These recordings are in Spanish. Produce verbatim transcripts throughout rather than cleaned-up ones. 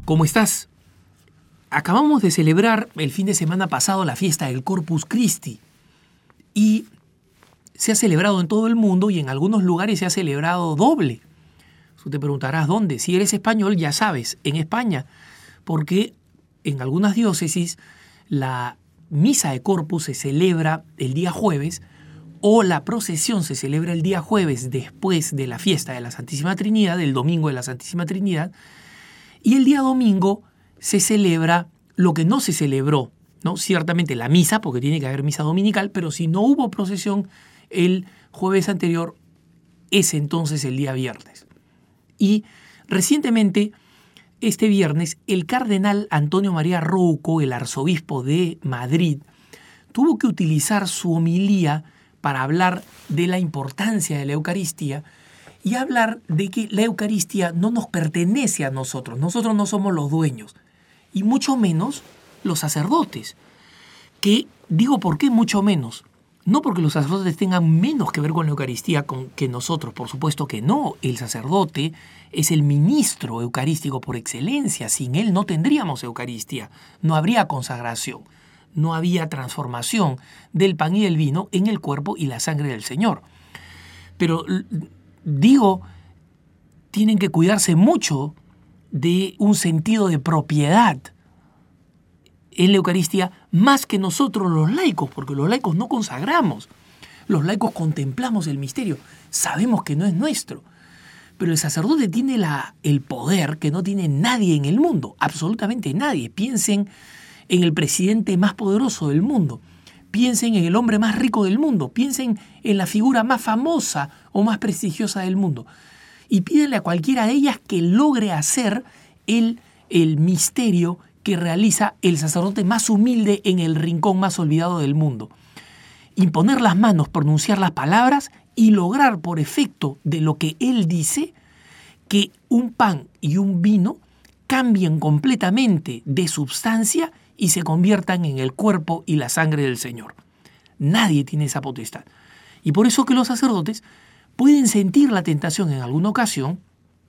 ¿Cómo estás? Acabamos de celebrar el fin de semana pasado la fiesta del Corpus Christi y se ha celebrado en todo el mundo y en algunos lugares se ha celebrado doble. Tú te preguntarás dónde. Si eres español, ya sabes, en España, porque en algunas diócesis la misa de Corpus se celebra el día jueves o la procesión se celebra el día jueves después de la fiesta de la Santísima Trinidad, el domingo de la Santísima Trinidad, y el día domingo se celebra lo que no se celebró, ¿no? Ciertamente la misa, porque tiene que haber misa dominical, pero si no hubo procesión el jueves anterior, es entonces el día viernes. Y recientemente, este viernes, el cardenal Antonio María Rouco, el arzobispo de Madrid, tuvo que utilizar su homilía para hablar de la importancia de la Eucaristía y hablar de que la Eucaristía no nos pertenece a nosotros. Nosotros no somos los dueños, y mucho menos los sacerdotes. Que digo, ¿por qué mucho menos? No porque los sacerdotes tengan menos que ver con la Eucaristía con, que nosotros, por supuesto que no. El sacerdote es el ministro eucarístico por excelencia. Sin él no tendríamos Eucaristía, no habría consagración, no había transformación del pan y del vino en el cuerpo y la sangre del Señor. Pero digo, tienen que cuidarse mucho de un sentido de propiedad en la Eucaristía, más que nosotros los laicos, porque los laicos no consagramos. Los laicos contemplamos el misterio, sabemos que no es nuestro. Pero el sacerdote tiene la, el poder que no tiene nadie en el mundo, absolutamente nadie. Piensen en el presidente más poderoso del mundo, piensen en el hombre más rico del mundo, piensen en la figura más famosa o más prestigiosa del mundo. Y pídenle a cualquiera de ellas que logre hacer el, el misterio que realiza el sacerdote más humilde en el rincón más olvidado del mundo. Imponer las manos, pronunciar las palabras y lograr por efecto de lo que él dice que un pan y un vino cambien completamente de substancia y se conviertan en el cuerpo y la sangre del Señor. Nadie tiene esa potestad. Y por eso que los sacerdotes pueden sentir la tentación en alguna ocasión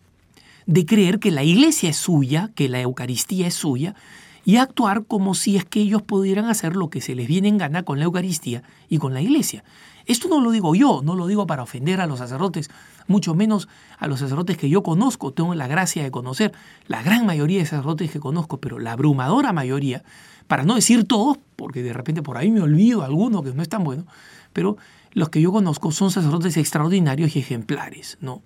de creer que la iglesia es suya, que la Eucaristía es suya, y actuar como si es que ellos pudieran hacer lo que se les viene en gana con la Eucaristía y con la iglesia. Esto no lo digo yo, no lo digo para ofender a los sacerdotes, mucho menos a los sacerdotes que yo conozco, tengo la gracia de conocer la gran mayoría de sacerdotes que conozco, pero la abrumadora mayoría, para no decir todos, porque de repente por ahí me olvido alguno que no es tan bueno, pero los que yo conozco son sacerdotes extraordinarios y ejemplares, ¿no?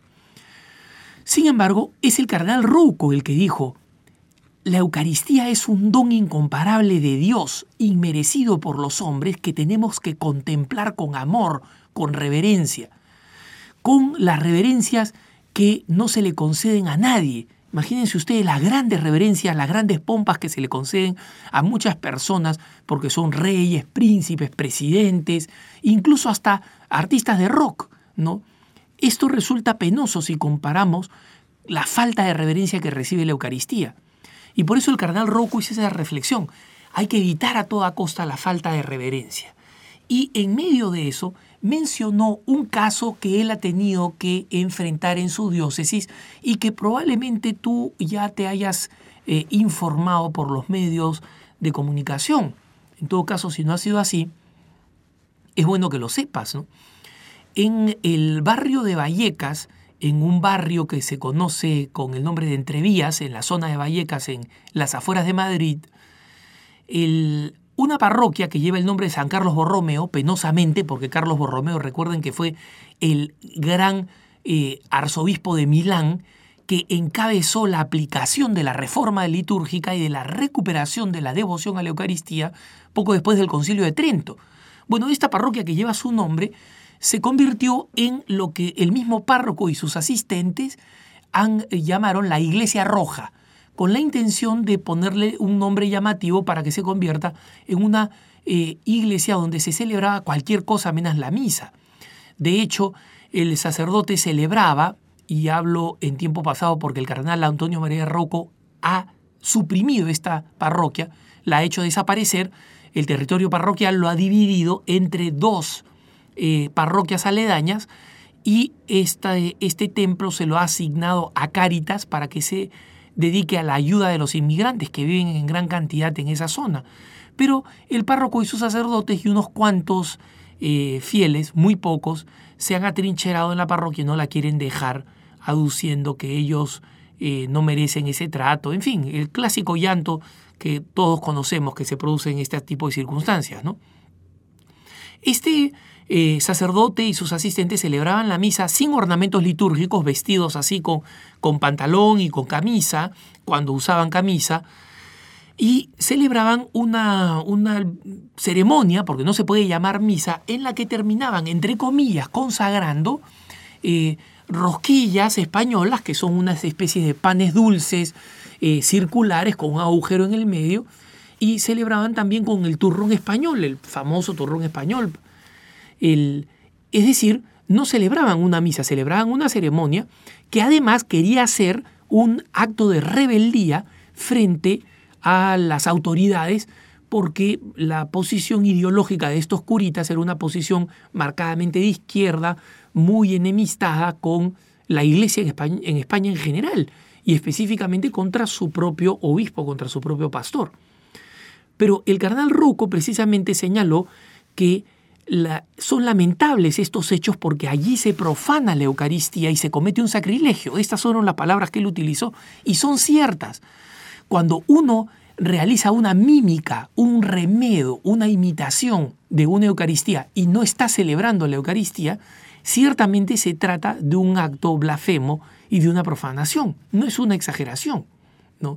Sin embargo, es el cardenal Rouco el que dijo: la Eucaristía es un don incomparable de Dios, inmerecido por los hombres, que tenemos que contemplar con amor, con reverencia, con las reverencias que no se le conceden a nadie. Imagínense ustedes las grandes reverencias, las grandes pompas que se le conceden a muchas personas porque son reyes, príncipes, presidentes, incluso hasta artistas de rock, ¿no? Esto resulta penoso si comparamos la falta de reverencia que recibe la Eucaristía. Y por eso el cardenal Rouco hizo esa reflexión. Hay que evitar a toda costa la falta de reverencia. Y en medio de eso mencionó un caso que él ha tenido que enfrentar en su diócesis y que probablemente tú ya te hayas eh, informado por los medios de comunicación. En todo caso, si no ha sido así, es bueno que lo sepas, ¿no? En el barrio de Vallecas, en un barrio que se conoce con el nombre de Entrevías, en la zona de Vallecas, en las afueras de Madrid, el, una parroquia que lleva el nombre de San Carlos Borromeo, penosamente, porque Carlos Borromeo, recuerden que fue el gran eh, arzobispo de Milán, que encabezó la aplicación de la reforma litúrgica y de la recuperación de la devoción a la Eucaristía poco después del Concilio de Trento. Bueno, esta parroquia que lleva su nombre se convirtió en lo que el mismo párroco y sus asistentes han, eh, llamaron la Iglesia Roja, con la intención de ponerle un nombre llamativo para que se convierta en una eh, iglesia donde se celebraba cualquier cosa menos la misa. De hecho, el sacerdote celebraba, y hablo en tiempo pasado porque el cardenal Antonio María Rouco ha suprimido esta parroquia, la ha hecho desaparecer, el territorio parroquial lo ha dividido entre dos Eh, parroquias aledañas y esta, este templo se lo ha asignado a Cáritas para que se dedique a la ayuda de los inmigrantes que viven en gran cantidad en esa zona. Pero el párroco y sus sacerdotes y unos cuantos eh, fieles, muy pocos, se han atrincherado en la parroquia y no la quieren dejar, aduciendo que ellos eh, no merecen ese trato. En fin, el clásico llanto que todos conocemos que se produce en este tipo de circunstancias, ¿no? Este eh, sacerdote y sus asistentes celebraban la misa sin ornamentos litúrgicos, vestidos así con, con pantalón y con camisa, cuando usaban camisa, y celebraban una, una ceremonia, porque no se puede llamar misa, en la que terminaban, entre comillas, consagrando eh, rosquillas españolas, que son unas especies de panes dulces eh, circulares con un agujero en el medio, y celebraban también con el turrón español, el famoso turrón español. El, es decir, no celebraban una misa, celebraban una ceremonia que además quería ser un acto de rebeldía frente a las autoridades, porque la posición ideológica de estos curitas era una posición marcadamente de izquierda, muy enemistada con la Iglesia en España, en España en general, y específicamente contra su propio obispo, contra su propio pastor. Pero el cardenal Rocco precisamente señaló que la, son lamentables estos hechos porque allí se profana la Eucaristía y se comete un sacrilegio. Estas fueron las palabras que él utilizó y son ciertas. Cuando uno realiza una mímica, un remedo, una imitación de una Eucaristía y no está celebrando la Eucaristía, ciertamente se trata de un acto blasfemo y de una profanación. No es una exageración, ¿no?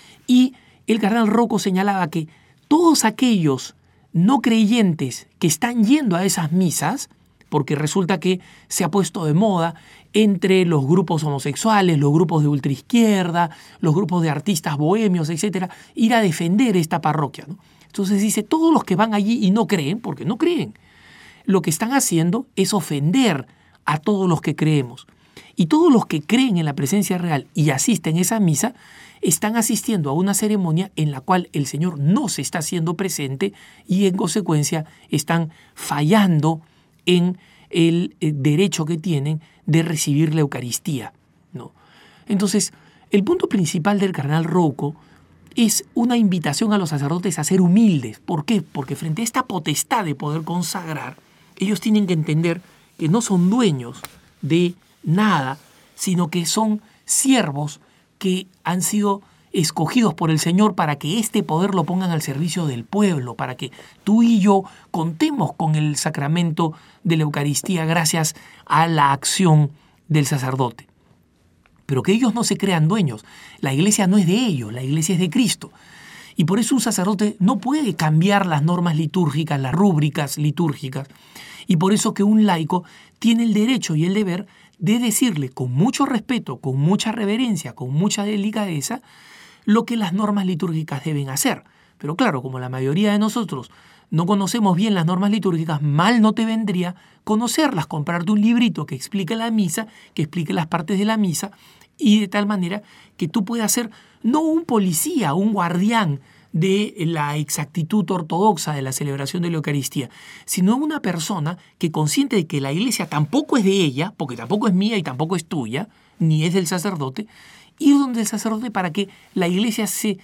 Y el cardenal Rocco señalaba que todos aquellos no creyentes que están yendo a esas misas, porque resulta que se ha puesto de moda entre los grupos homosexuales, los grupos de ultraizquierda, los grupos de artistas bohemios, etcétera, ir a defender esta parroquia, ¿no? Entonces dice, todos los que van allí y no creen, porque no creen, lo que están haciendo es ofender a todos los que creemos. Y todos los que creen en la presencia real y asisten a esa misa, están asistiendo a una ceremonia en la cual el Señor no se está haciendo presente y en consecuencia están fallando en el derecho que tienen de recibir la Eucaristía, ¿no? Entonces, el punto principal del cardenal Rocco es una invitación a los sacerdotes a ser humildes. ¿Por qué? Porque frente a esta potestad de poder consagrar, ellos tienen que entender que no son dueños de nada, sino que son siervos que han sido escogidos por el Señor para que este poder lo pongan al servicio del pueblo, para que tú y yo contemos con el sacramento de la Eucaristía gracias a la acción del sacerdote. Pero que ellos no se crean dueños. La iglesia no es de ellos, la iglesia es de Cristo. Y por eso un sacerdote no puede cambiar las normas litúrgicas, las rúbricas litúrgicas. Y por eso que un laico tiene el derecho y el deber de decirle con mucho respeto, con mucha reverencia, con mucha delicadeza, lo que las normas litúrgicas deben hacer. Pero claro, como la mayoría de nosotros no conocemos bien las normas litúrgicas, mal no te vendría conocerlas, comprarte un librito que explique la misa, que explique las partes de la misa, y de tal manera que tú puedas ser no un policía, un guardián de la exactitud ortodoxa de la celebración de la Eucaristía, sino una persona que consciente de que la iglesia tampoco es de ella, porque tampoco es mía y tampoco es tuya, ni es del sacerdote, ir donde el sacerdote para que la iglesia se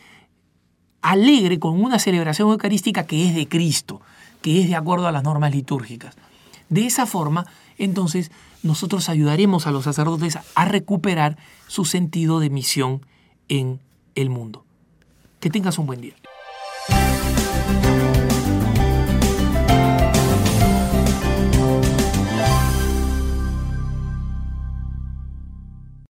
alegre con una celebración eucarística que es de Cristo, que es de acuerdo a las normas litúrgicas. De esa forma, entonces, nosotros ayudaremos a los sacerdotes a recuperar su sentido de misión en el mundo. Que tengas un buen día.